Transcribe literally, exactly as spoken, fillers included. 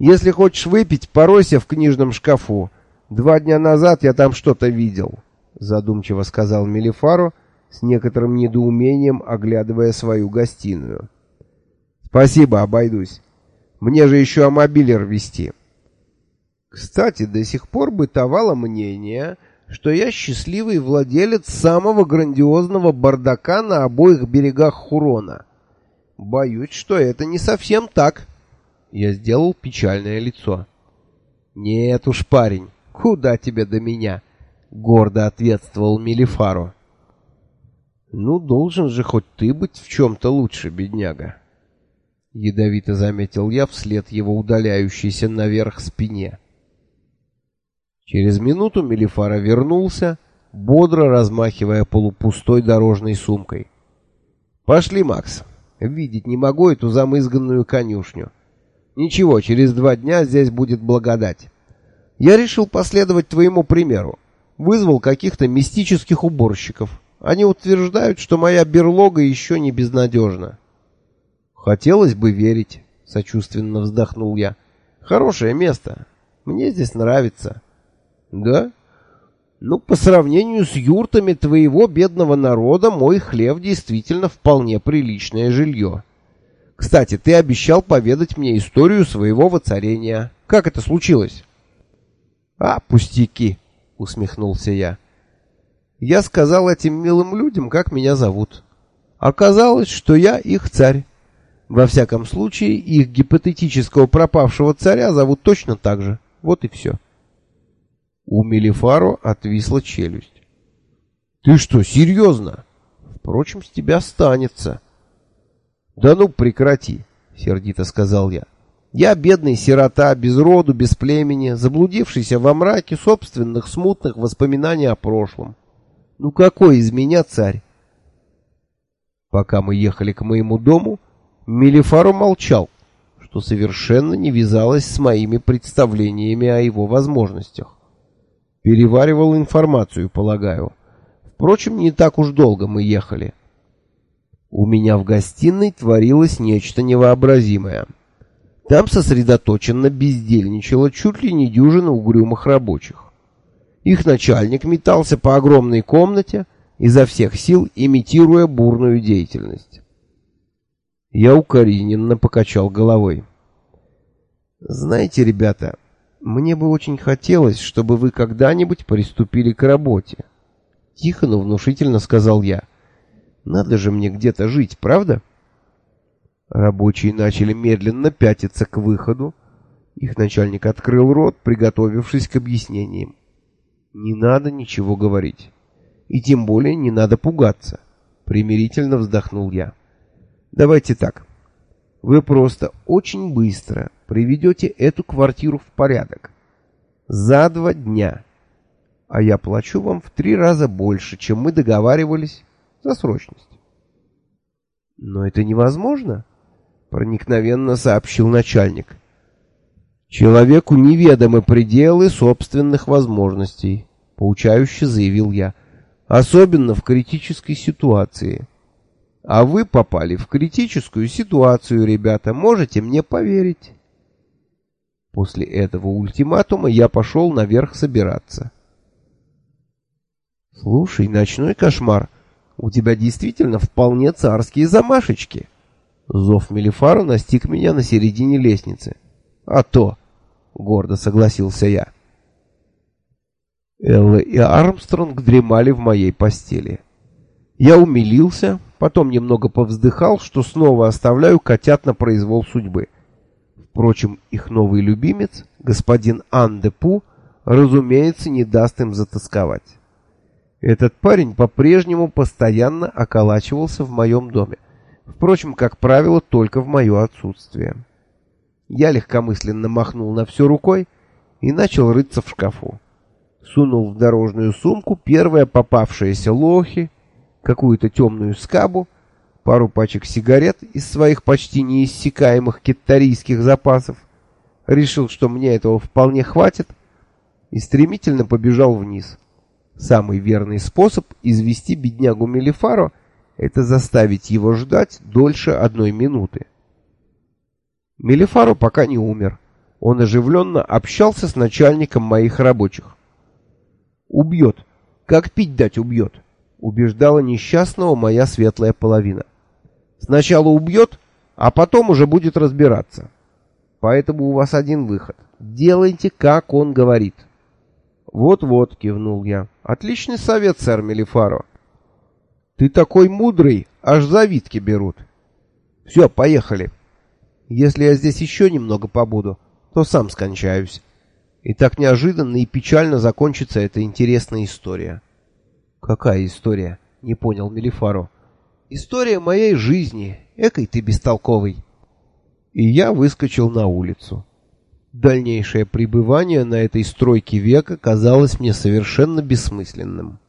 Если хочешь выпить, поройся в книжном шкафу. Два дня назад я там что-то видел», — задумчиво сказал Мелифаро, с некоторым недоумением оглядывая свою гостиную. «Спасибо, обойдусь. Мне же еще амобилер везти». Кстати, до сих пор бытовало мнение, что я счастливый владелец самого грандиозного бардака на обоих берегах Хурона. Боюсь, что это не совсем так. Я сделал печальное лицо. «Нет уж, парень, куда тебе до меня?» — гордо ответствовал Мелифаро. «Ну, должен же хоть ты быть в чем-то лучше, бедняга», — ядовито заметил я вслед его удаляющейся наверх спине. Через минуту Мелифаро вернулся, бодро размахивая полупустой дорожной сумкой. «Пошли, Макс. Видеть не могу эту замызганную конюшню. Ничего, через два дня здесь будет благодать. Я решил последовать твоему примеру. Вызвал каких-то мистических уборщиков. Они утверждают, что моя берлога еще не безнадежна». «Хотелось бы верить», — сочувственно вздохнул я. «Хорошее место. Мне здесь нравится». «Да? Ну, по сравнению с юртами твоего бедного народа, мой хлев действительно вполне приличное жилье. Кстати, ты обещал поведать мне историю своего воцарения. Как это случилось?» «А, пустяки», — усмехнулся я. «Я сказал этим милым людям, как меня зовут. Оказалось, что я их царь. Во всяком случае, их гипотетического пропавшего царя зовут точно так же. Вот и все». У Мелифаро отвисла челюсть. «Ты что, серьезно? Впрочем, с тебя останется». «Да ну, прекрати», — сердито сказал я. «Я бедный сирота, без роду, без племени, заблудившийся во мраке собственных смутных воспоминаний о прошлом. Ну какой из меня царь?» Пока мы ехали к моему дому, Мелифаро молчал, что совершенно не вязалось с моими представлениями о его возможностях. Переваривал информацию, полагаю. Впрочем, не так уж долго мы ехали. У меня в гостиной творилось нечто невообразимое. Там сосредоточенно бездельничало чуть ли не дюжина угрюмых рабочих. Их начальник метался по огромной комнате, изо всех сил имитируя бурную деятельность. Я укоризненно покачал головой. «Знаете, ребята, мне бы очень хотелось, чтобы вы когда-нибудь приступили к работе», — тихо, но внушительно сказал я. «Надо же мне где-то жить, правда?» Рабочие начали медленно пятиться к выходу. Их начальник открыл рот, приготовившись к объяснениям. «Не надо ничего говорить. И тем более не надо пугаться», — примирительно вздохнул я. «Давайте так. Вы просто очень быстро приведете эту квартиру в порядок. За два дня. А я плачу вам в три раза больше, чем мы договаривались за срочность». «Но это невозможно», — проникновенно сообщил начальник. «Человеку неведомы пределы собственных возможностей», — поучающе заявил я. «Особенно в критической ситуации. А вы попали в критическую ситуацию, ребята, можете мне поверить». После этого ультиматума я пошел наверх собираться. «Слушай, ночной кошмар, у тебя действительно вполне царские замашечки». Зов Мелифаро настиг меня на середине лестницы. «А то», — гордо согласился я. Элла и Армстронг дремали в моей постели. Я умилился, потом немного повздыхал, что снова оставляю котят на произвол судьбы. Впрочем, их новый любимец, господин Ан-де-Пу, разумеется, не даст им затосковать. Этот парень по-прежнему постоянно околачивался в моем доме. Впрочем, как правило, только в мое отсутствие. Я легкомысленно махнул на все рукой и начал рыться в шкафу. Сунул в дорожную сумку первое попавшееся лохи, какую-то темную скабу, пару пачек сигарет из своих почти неиссякаемых кеттарийских запасов, решил, что мне этого вполне хватит, и стремительно побежал вниз. Самый верный способ извести беднягу Мелифаро — это заставить его ждать дольше одной минуты. Мелифаро пока не умер, Он оживленно общался с начальником моих рабочих. «Убьет. Как пить дать убьет», — убеждала несчастного моя светлая половина. «Сначала убьет, а потом уже будет разбираться. Поэтому у вас один выход. Делайте, как он говорит». «Вот-вот», — кивнул я. «Отличный совет, сэр Мелифаро. Ты такой мудрый, аж завидки берут. Все, поехали. Если я здесь еще немного побуду, то сам скончаюсь. И так неожиданно и печально закончится эта интересная история». «Какая история?» — не понял Мелифаро. «История моей жизни. Экой ты бестолковый». И я выскочил на улицу. Дальнейшее пребывание на этой стройке века казалось мне совершенно бессмысленным.